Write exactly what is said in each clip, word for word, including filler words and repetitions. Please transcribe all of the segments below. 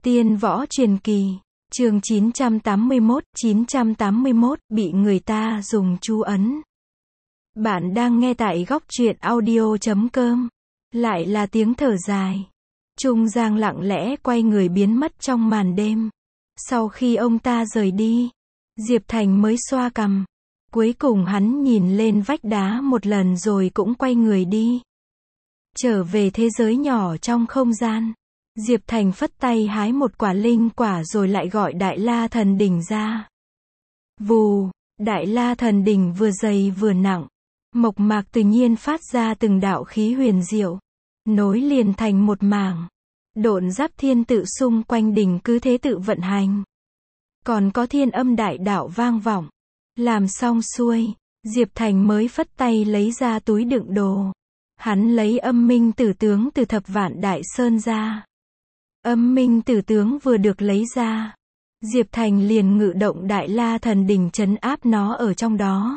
Tiên võ truyền kỳ, chương chín trăm tám mươi mốt, chín trăm tám mươi mốt, bị người ta dùng chú ấn. Bạn đang nghe tại góc truyện audio chấm com. Lại là tiếng thở dài. Trung Giang lặng lẽ quay người biến mất trong màn đêm. Sau khi ông ta rời đi, Diệp Thành mới xoa cằm. Cuối cùng hắn nhìn lên vách đá một lần rồi cũng quay người đi. Trở về thế giới nhỏ trong không gian. Diệp Thành phất tay hái một quả linh quả rồi lại gọi Đại La Thần Đỉnh ra. Vù, Đại La Thần Đỉnh vừa dày vừa nặng. Mộc mạc tự nhiên phát ra từng đạo khí huyền diệu. Nối liền thành một mảng. Độn giáp thiên tự xung quanh đỉnh cứ thế tự vận hành. Còn có thiên âm đại đạo vang vọng. Làm xong xuôi, Diệp Thành mới phất tay lấy ra túi đựng đồ. Hắn lấy âm minh tử tướng từ thập vạn đại sơn ra. Âm minh tử tướng vừa được lấy ra, Diệp Thành liền ngự động Đại La Thần Đỉnh trấn áp nó ở trong đó.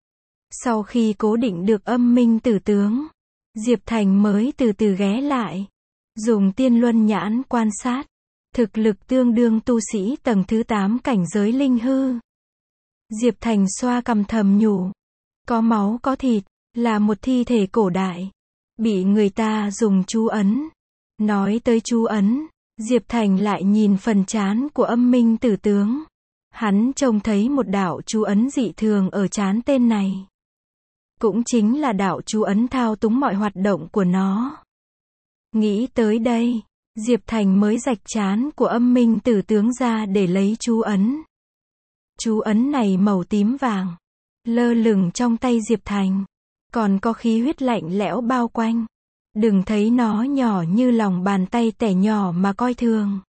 Sau khi cố định được âm minh tử tướng, Diệp Thành mới từ từ ghé lại, dùng tiên luân nhãn quan sát, thực lực tương đương tu sĩ tầng thứ tám cảnh giới linh hư. Diệp Thành xoa cằm thầm nhủ, có máu có thịt, là một thi thể cổ đại, bị người ta dùng chú ấn. Nói tới chú ấn, Diệp Thành lại nhìn phần trán của âm minh tử tướng. Hắn trông thấy một đạo chú ấn dị thường ở trán tên này. Cũng chính là đạo chú ấn thao túng mọi hoạt động của nó. Nghĩ tới đây, Diệp Thành mới rạch trán của âm minh tử tướng ra để lấy chú ấn. Chú ấn này màu tím vàng, lơ lửng trong tay Diệp Thành. Còn có khí huyết lạnh lẽo bao quanh. Đừng thấy nó nhỏ như lòng bàn tay tẻ nhỏ mà coi thường.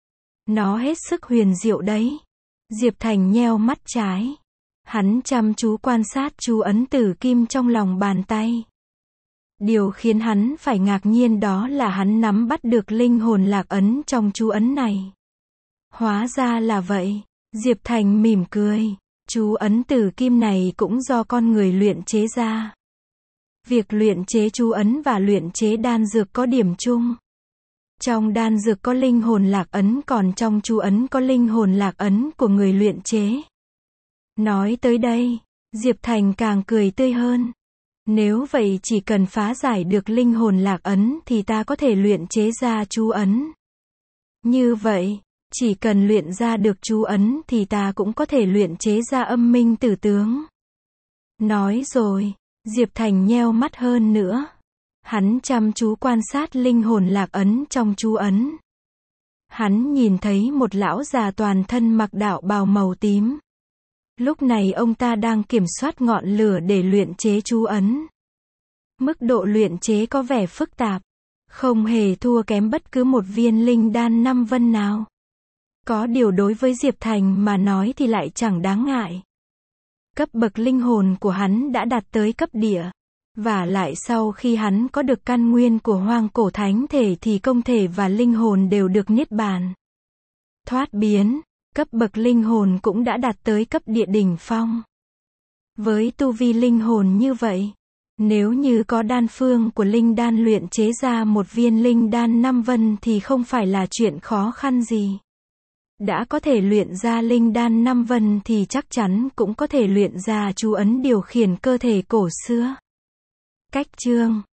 Nó hết sức huyền diệu đấy. Diệp Thành nheo mắt trái. Hắn chăm chú quan sát chú ấn tử kim trong lòng bàn tay. Điều khiến hắn phải ngạc nhiên đó là hắn nắm bắt được linh hồn lạc ấn trong chú ấn này. Hóa ra là vậy. Diệp Thành mỉm cười. Chú ấn tử kim này cũng do con người luyện chế ra. Việc luyện chế chú ấn và luyện chế đan dược có điểm chung. Trong đan dược có linh hồn lạc ấn, còn trong chú ấn có linh hồn lạc ấn của người luyện chế. Nói tới đây, Diệp Thành càng cười tươi hơn. Nếu vậy chỉ cần phá giải được linh hồn lạc ấn thì ta có thể luyện chế ra chú ấn. Như vậy, chỉ cần luyện ra được chú ấn thì ta cũng có thể luyện chế ra âm minh tử tướng. Nói rồi, Diệp Thành nheo mắt hơn nữa. Hắn chăm chú quan sát linh hồn lạc ấn trong chú ấn. Hắn nhìn thấy một lão già toàn thân mặc đạo bào màu tím. Lúc này ông ta đang kiểm soát ngọn lửa để luyện chế chú ấn. Mức độ luyện chế có vẻ phức tạp, không hề thua kém bất cứ một viên linh đan năm vân nào. Có điều đối với Diệp Thành mà nói thì lại chẳng đáng ngại. Cấp bậc linh hồn của hắn đã đạt tới cấp địa. Và lại sau khi hắn có được căn nguyên của hoang cổ thánh thể thì công thể và linh hồn đều được niết bàn. Thoát biến, cấp bậc linh hồn cũng đã đạt tới cấp địa đỉnh phong. Với tu vi linh hồn như vậy, nếu như có đan phương của linh đan luyện chế ra một viên linh đan năm vân thì không phải là chuyện khó khăn gì. Đã có thể luyện ra linh đan năm vân thì chắc chắn cũng có thể luyện ra chú ấn điều khiển cơ thể cổ xưa. Cách chương